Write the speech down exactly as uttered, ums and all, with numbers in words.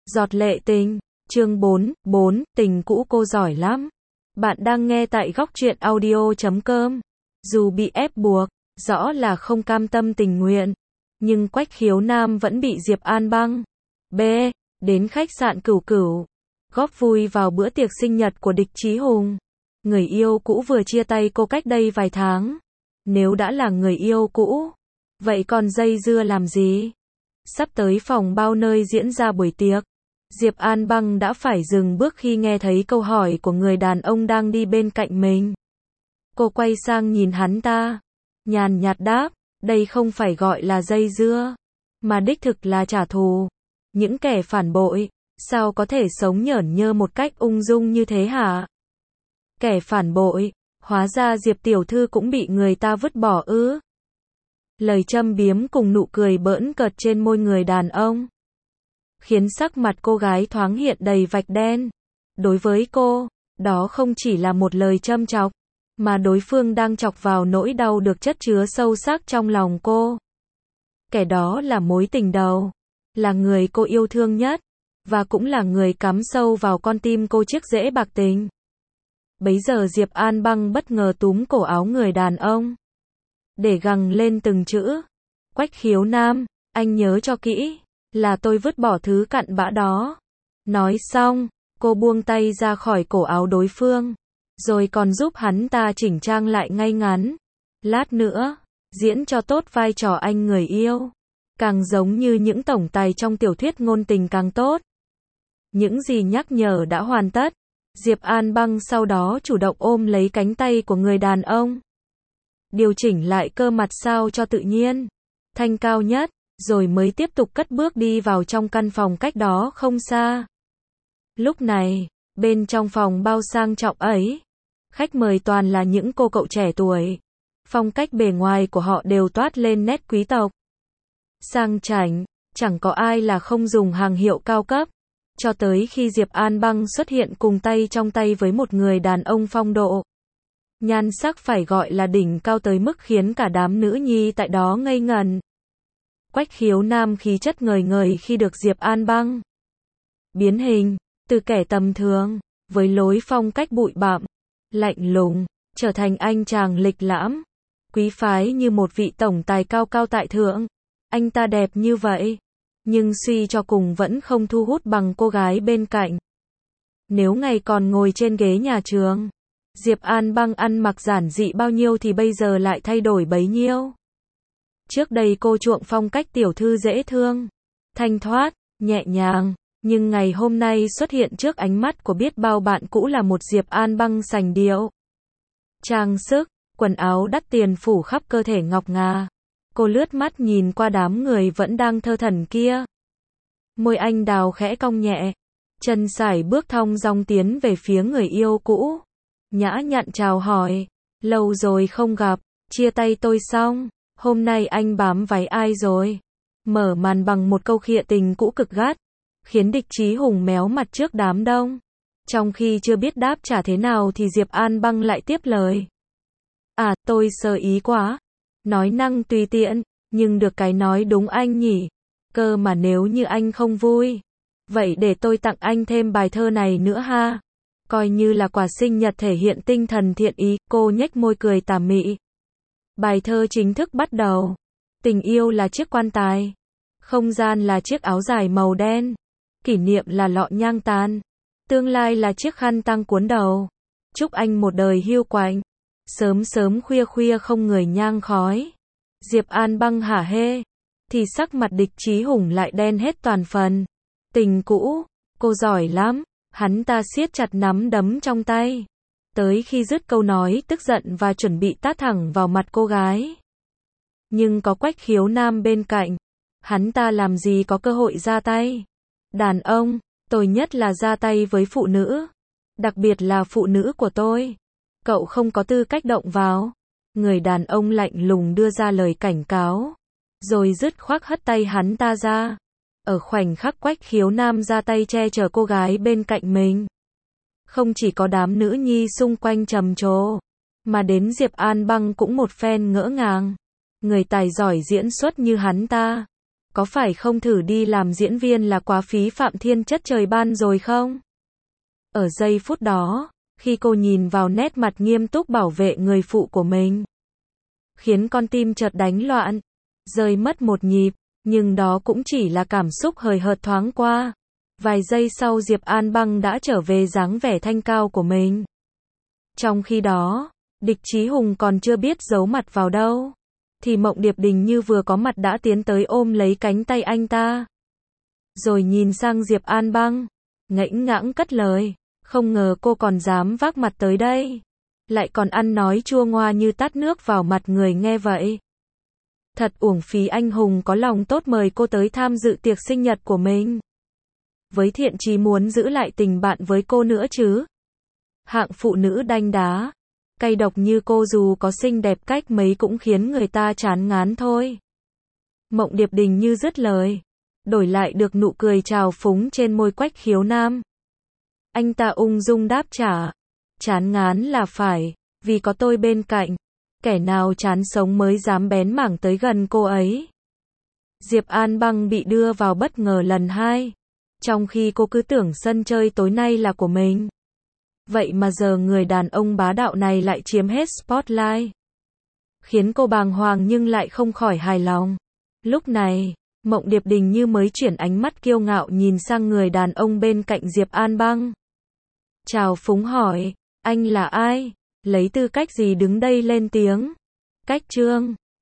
Giọt lệ tình, chương bốn, bốn, tình cũ cô giỏi lắm. Bạn đang nghe tại góc truyện audio chấm com. Dù bị ép buộc, rõ là không cam tâm tình nguyện, nhưng Quách Khiếu Nam vẫn bị Diệp An băng. B. Đến khách sạn Cửu Cửu, góp vui vào bữa tiệc sinh nhật của Địch Chí Hùng. Người yêu cũ vừa chia tay cô cách đây vài tháng. Nếu đã là người yêu cũ, vậy còn dây dưa làm gì? Sắp tới phòng bao nơi diễn ra buổi tiệc, Diệp An băng đã phải dừng bước khi nghe thấy câu hỏi của người đàn ông đang đi bên cạnh mình. Cô quay sang nhìn hắn ta, nhàn nhạt đáp, đây không phải gọi là dây dưa, mà đích thực là trả thù. Những kẻ phản bội, sao có thể sống nhởn nhơ một cách ung dung như thế hả? Kẻ phản bội, hóa ra Diệp tiểu thư cũng bị người ta vứt bỏ ư? Lời châm biếm cùng nụ cười bỡn cợt trên môi người đàn ông khiến sắc mặt cô gái thoáng hiện đầy vạch đen. Đối với cô, đó không chỉ là một lời châm chọc, mà đối phương đang chọc vào nỗi đau được chất chứa sâu sắc trong lòng cô. Kẻ đó là mối tình đầu, là người cô yêu thương nhất, và cũng là người cắm sâu vào con tim cô chiếc rễ bạc tình. Bấy giờ Diệp An băng bất ngờ túm cổ áo người đàn ông, để gằn lên từng chữ. Quách Khiếu Nam, anh nhớ cho kỹ, là tôi vứt bỏ thứ cặn bã đó. Nói xong, cô buông tay ra khỏi cổ áo đối phương, rồi còn giúp hắn ta chỉnh trang lại ngay ngắn. Lát nữa, diễn cho tốt vai trò anh người yêu, càng giống như những tổng tài trong tiểu thuyết ngôn tình càng tốt. Những gì nhắc nhở đã hoàn tất, Diệp An băng sau đó chủ động ôm lấy cánh tay của người đàn ông, điều chỉnh lại cơ mặt sao cho tự nhiên, thanh cao nhất, rồi mới tiếp tục cất bước đi vào trong căn phòng cách đó không xa. Lúc này, bên trong phòng bao sang trọng ấy, khách mời toàn là những cô cậu trẻ tuổi. Phong cách bề ngoài của họ đều toát lên nét quý tộc, sang chảnh, chẳng có ai là không dùng hàng hiệu cao cấp. Cho tới khi Diệp An băng xuất hiện cùng tay trong tay với một người đàn ông phong độ, nhan sắc phải gọi là đỉnh cao tới mức khiến cả đám nữ nhi tại đó ngây ngẩn. Quách Khiếu Nam khí chất ngời ngời khi được Diệp An băng biến hình, từ kẻ tầm thường, với lối phong cách bụi bặm, lạnh lùng, trở thành anh chàng lịch lãm, quý phái như một vị tổng tài cao cao tại thượng. Anh ta đẹp như vậy, nhưng suy cho cùng vẫn không thu hút bằng cô gái bên cạnh. Nếu ngày còn ngồi trên ghế nhà trường, Diệp An băng ăn mặc giản dị bao nhiêu thì bây giờ lại thay đổi bấy nhiêu. Trước đây cô chuộng phong cách tiểu thư dễ thương, thanh thoát, nhẹ nhàng, nhưng ngày hôm nay xuất hiện trước ánh mắt của biết bao bạn cũ là một Diệp An băng sành điệu. Trang sức, quần áo đắt tiền phủ khắp cơ thể ngọc ngà. Cô lướt mắt nhìn qua đám người vẫn đang thơ thẩn kia. Môi anh đào khẽ cong nhẹ, chân sải bước thong dong tiến về phía người yêu cũ. Nhã nhặn chào hỏi, lâu rồi không gặp, chia tay tôi xong, hôm nay anh bám váy ai rồi? Mở màn bằng một câu khịa tình cũ cực gắt, khiến Địch Chí Hùng méo mặt trước đám đông. Trong khi chưa biết đáp trả thế nào thì Diệp An băng lại tiếp lời. À, tôi sơ ý quá. Nói năng tùy tiện, nhưng được cái nói đúng anh nhỉ. Cơ mà nếu như anh không vui, vậy để tôi tặng anh thêm bài thơ này nữa ha. Coi như là quà sinh nhật thể hiện tinh thần thiện ý. Cô nhếch môi cười tà mị. Bài thơ chính thức bắt đầu. Tình yêu là chiếc quan tài, không gian là chiếc áo dài màu đen, kỷ niệm là lọ nhang tàn, tương lai là chiếc khăn tang cuốn đầu. Chúc anh một đời hiu quạnh, sớm sớm khuya khuya không người nhang khói. Diệp An băng hả hê, thì sắc mặt Địch Chí Hùng lại đen hết toàn phần. Tình cũ, cô giỏi lắm. Hắn ta siết chặt nắm đấm trong tay, tới khi dứt câu nói tức giận và chuẩn bị tát thẳng vào mặt cô gái. Nhưng có Quách Khiếu Nam bên cạnh, hắn ta làm gì có cơ hội ra tay. Đàn ông, tôi nhất là ra tay với phụ nữ, đặc biệt là phụ nữ của tôi. Cậu không có tư cách động vào. Người đàn ông lạnh lùng đưa ra lời cảnh cáo, rồi dứt khoát hất tay hắn ta ra. Ở khoảnh khắc Quách Khiếu Nam ra tay che chở cô gái bên cạnh mình, không chỉ có đám nữ nhi xung quanh trầm trồ, mà đến Diệp An băng cũng một phen ngỡ ngàng. Người tài giỏi diễn xuất như hắn ta, có phải không thử đi làm diễn viên là quá phí phạm thiên chất trời ban rồi không? Ở giây phút đó, khi cô nhìn vào nét mặt nghiêm túc bảo vệ người phụ của mình, khiến con tim chợt đánh loạn, rơi mất một nhịp, nhưng đó cũng chỉ là cảm xúc hời hợt thoáng qua. Vài giây sau Diệp An Băng đã trở về dáng vẻ thanh cao của mình. Trong khi đó, Địch Chí Hùng còn chưa biết giấu mặt vào đâu, thì Mộng Điệp Đình như vừa có mặt đã tiến tới ôm lấy cánh tay anh ta. Rồi nhìn sang Diệp An Băng, ngẫnh ngãng cất lời, không ngờ cô còn dám vác mặt tới đây, lại còn ăn nói chua ngoa như tát nước vào mặt người nghe vậy. Thật uổng phí anh hùng có lòng tốt mời cô tới tham dự tiệc sinh nhật của mình, với thiện chí muốn giữ lại tình bạn với cô nữa chứ. Hạng phụ nữ đanh đá, cay độc như cô dù có xinh đẹp cách mấy cũng khiến người ta chán ngán thôi. Mộng Điệp Đình như dứt lời, đổi lại được nụ cười trào phúng trên môi Quách Khiếu Nam. Anh ta ung dung đáp trả, chán ngán là phải, vì có tôi bên cạnh, kẻ nào chán sống mới dám bén mảng tới gần cô ấy. Diệp An Băng bị đưa vào bất ngờ lần hai, trong khi cô cứ tưởng sân chơi tối nay là của mình. Vậy mà giờ người đàn ông bá đạo này lại chiếm hết spotlight, khiến cô bàng hoàng nhưng lại không khỏi hài lòng. Lúc này, Mộng Điệp Đình như mới chuyển ánh mắt kiêu ngạo nhìn sang người đàn ông bên cạnh Diệp An Băng. Chào phúng hỏi, anh là ai? Lấy tư cách gì đứng đây lên tiếng? Cách Trương